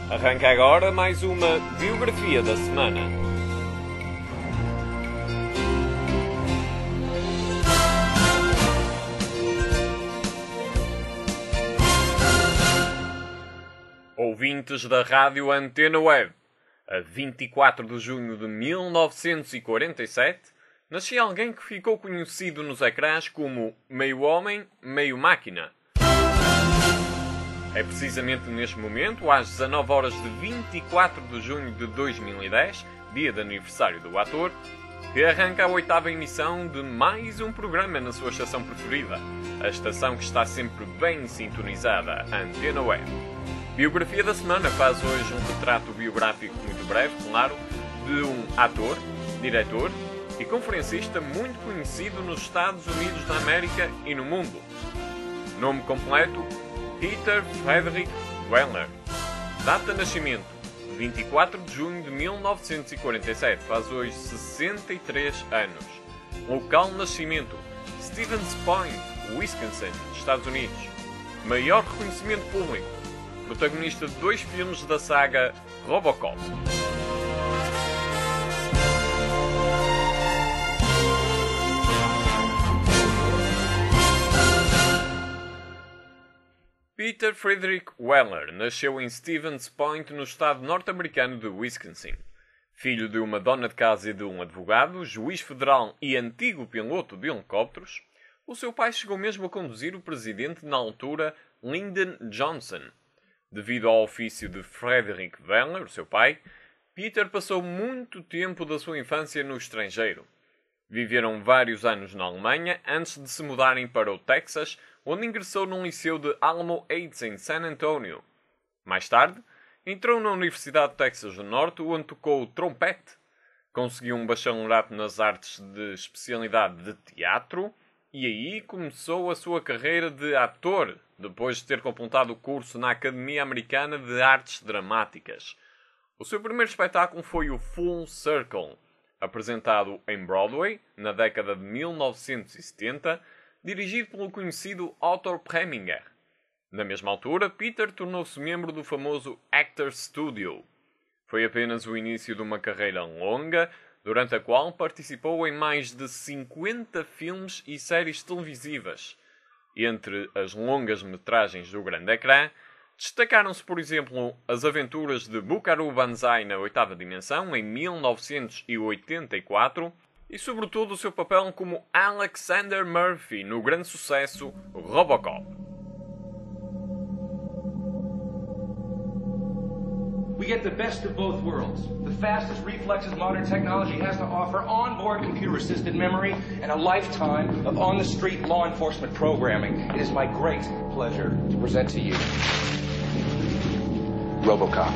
Arranca agora mais uma biografia da semana. Ouvintes da Rádio Antena Web, a 24 de junho de 1947, nascia alguém que ficou conhecido nos ecrãs como meio homem, meio máquina. É precisamente neste momento, às 19 horas de 24 de junho de 2010, dia de aniversário do ator, que arranca a 8ª emissão de mais um programa na sua estação preferida, a estação que está sempre bem sintonizada, a Antena Web. Biografia da Semana faz hoje um retrato biográfico muito breve, claro, de um ator, diretor e conferencista muito conhecido nos Estados Unidos da América e no mundo. Nome completo: Peter Frederick Weller. Data de nascimento: 24 de junho de 1947, faz hoje 63 anos. Local de nascimento: Stevens Point, Wisconsin, Estados Unidos. Maior reconhecimento público: protagonista de 2 filmes da saga Robocop. Peter Frederick Weller nasceu em Stevens Point, no estado norte-americano de Wisconsin. Filho de uma dona de casa e de um advogado, juiz federal e antigo piloto de helicópteros, o seu pai chegou mesmo a conduzir o presidente na altura, Lyndon Johnson. Devido ao ofício de Frederick Weller, o seu pai, Peter passou muito tempo da sua infância no estrangeiro. Viveram vários anos na Alemanha antes de se mudarem para o Texas, onde ingressou num liceu de Alamo Heights em San Antonio. Mais tarde, entrou na Universidade de Texas do Norte, onde tocou o trompete. Conseguiu um bacharelato nas artes de especialidade de teatro e aí começou a sua carreira de ator, depois de ter completado o curso na Academia Americana de Artes Dramáticas. O seu primeiro espetáculo foi o Full Circle, apresentado em Broadway na década de 1970, dirigido pelo conhecido Otto Preminger. Na mesma altura, Peter tornou-se membro do famoso Actors Studio. Foi apenas o início de uma carreira longa, durante a qual participou em mais de 50 filmes e séries televisivas. Entre as longas metragens do grande ecrã, destacaram-se, por exemplo, as aventuras de Buckaroo Banzai na 8ª dimensão, em 1984, e sobretudo o seu papel como Alexander Murphy no grande sucesso Robocop. We get the best of both worlds. The fastest reflexes modern technology has to offer, onboard computer-assisted memory, and a lifetime of on-the-street law enforcement programming. It is my great pleasure to present to you RoboCop.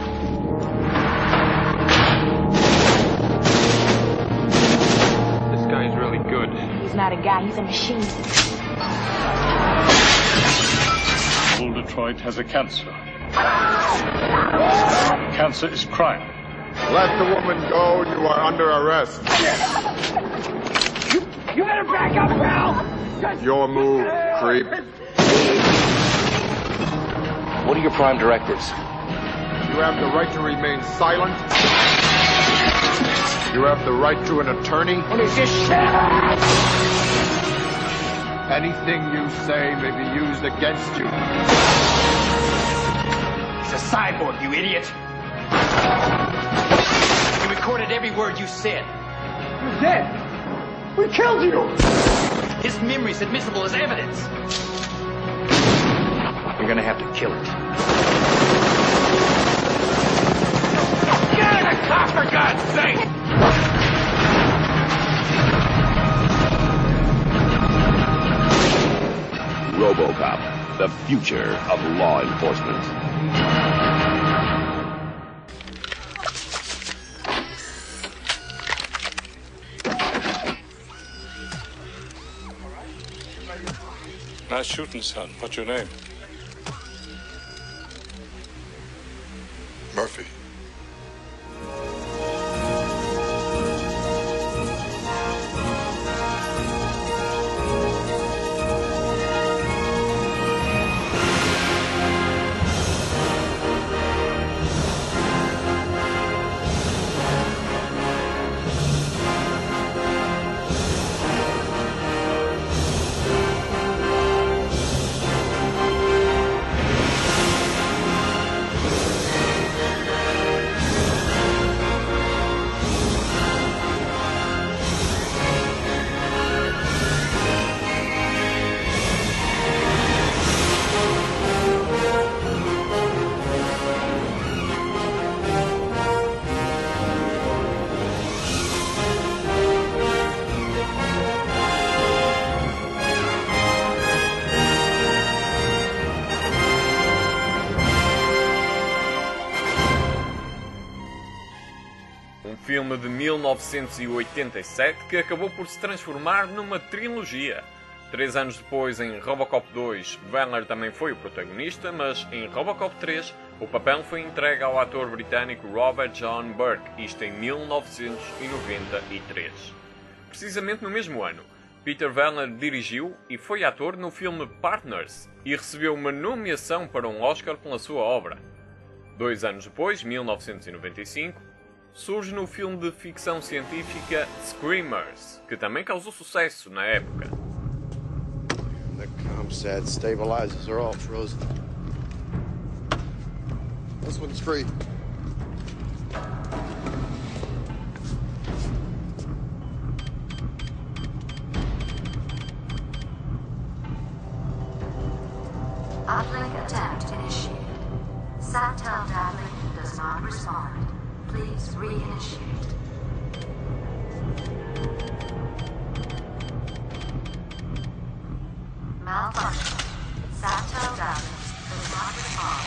This guy's really good. He's not a guy, he's a machine. Old Detroit has a cancer. Cancer is crime. Let the woman go. You are under arrest. You better back up, pal! Your move, creep. What are your prime directives? You have the right to remain silent. You have the right to an attorney. What is this shit? Anything you say may be used against you. He's a cyborg, you idiot! He recorded every word you said. You're dead! We killed you! His memory's admissible as evidence. You're gonna have to kill it. Get in the car, for God's sake! RoboCop, the future of law enforcement. Nice shooting, son. What's your name? Murphy. filme de 1987 que acabou por se transformar numa trilogia. 3 anos depois, em Robocop 2, Weller também foi o protagonista, mas em Robocop 3 o papel foi entregue ao ator britânico Robert John Burke, isto em 1993. Precisamente no mesmo ano, Peter Weller dirigiu e foi ator no filme Partners e recebeu uma nomeação para um Oscar pela sua obra. 2 anos depois, 1995, surge no filme de ficção científica Screamers, que também causou sucesso na época. The ComSat stabilizers are all frozen. This one's free. Uplink attempt initiated. SATEL downlink does not respond. Please reinitiate. Malfunction. SATEL downlink does not respond.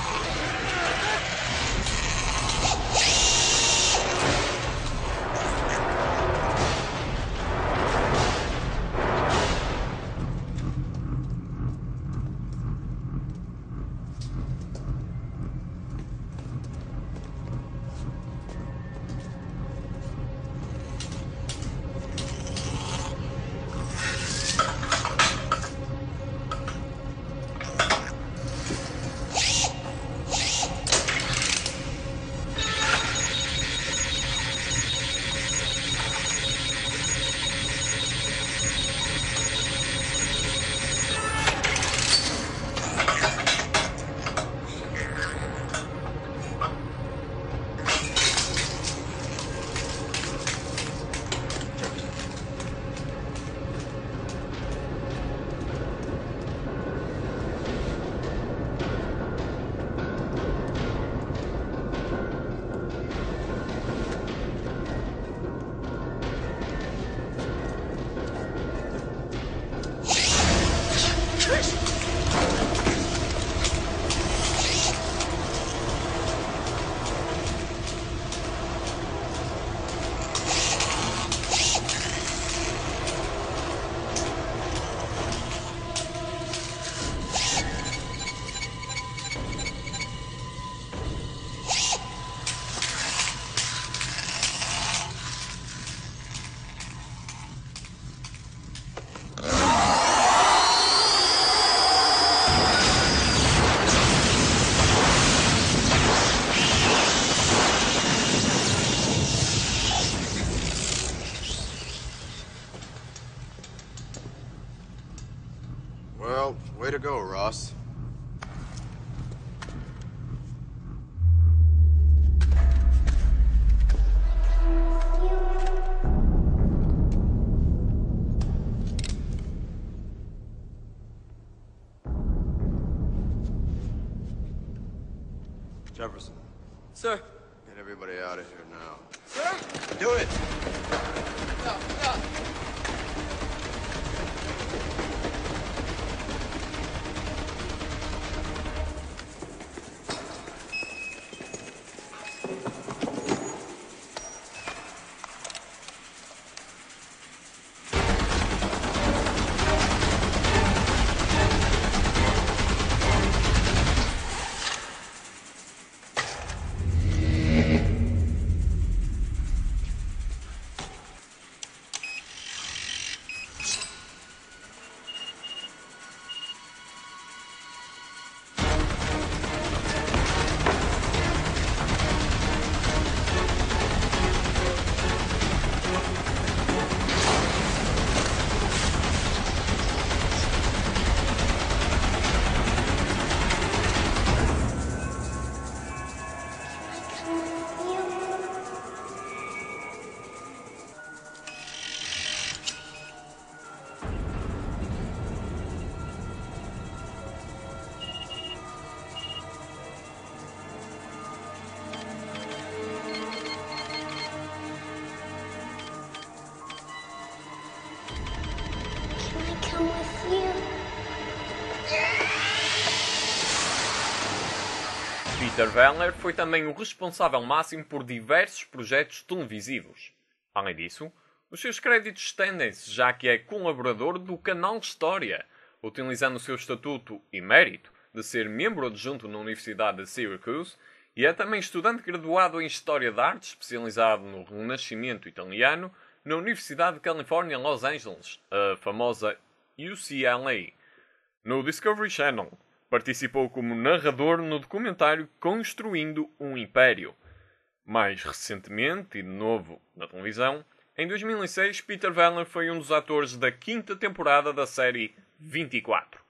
Well, way to go, Ross. Jefferson. Sir. Get everybody out of here now. Sir? Do it! No, no. Peter Weller foi também o responsável máximo por diversos projetos televisivos. Além disso, os seus créditos estendem-se, já que é colaborador do canal História, utilizando o seu estatuto e mérito de ser membro adjunto na Universidade de Syracuse, e é também estudante graduado em História da Arte, especializado no Renascimento italiano, na Universidade de Califórnia em Los Angeles, a famosa UCLA. No Discovery Channel, participou como narrador no documentário Construindo um Império. Mais recentemente, e de novo na televisão, em 2006, Peter Weller foi um dos atores da 5ª temporada da série 24.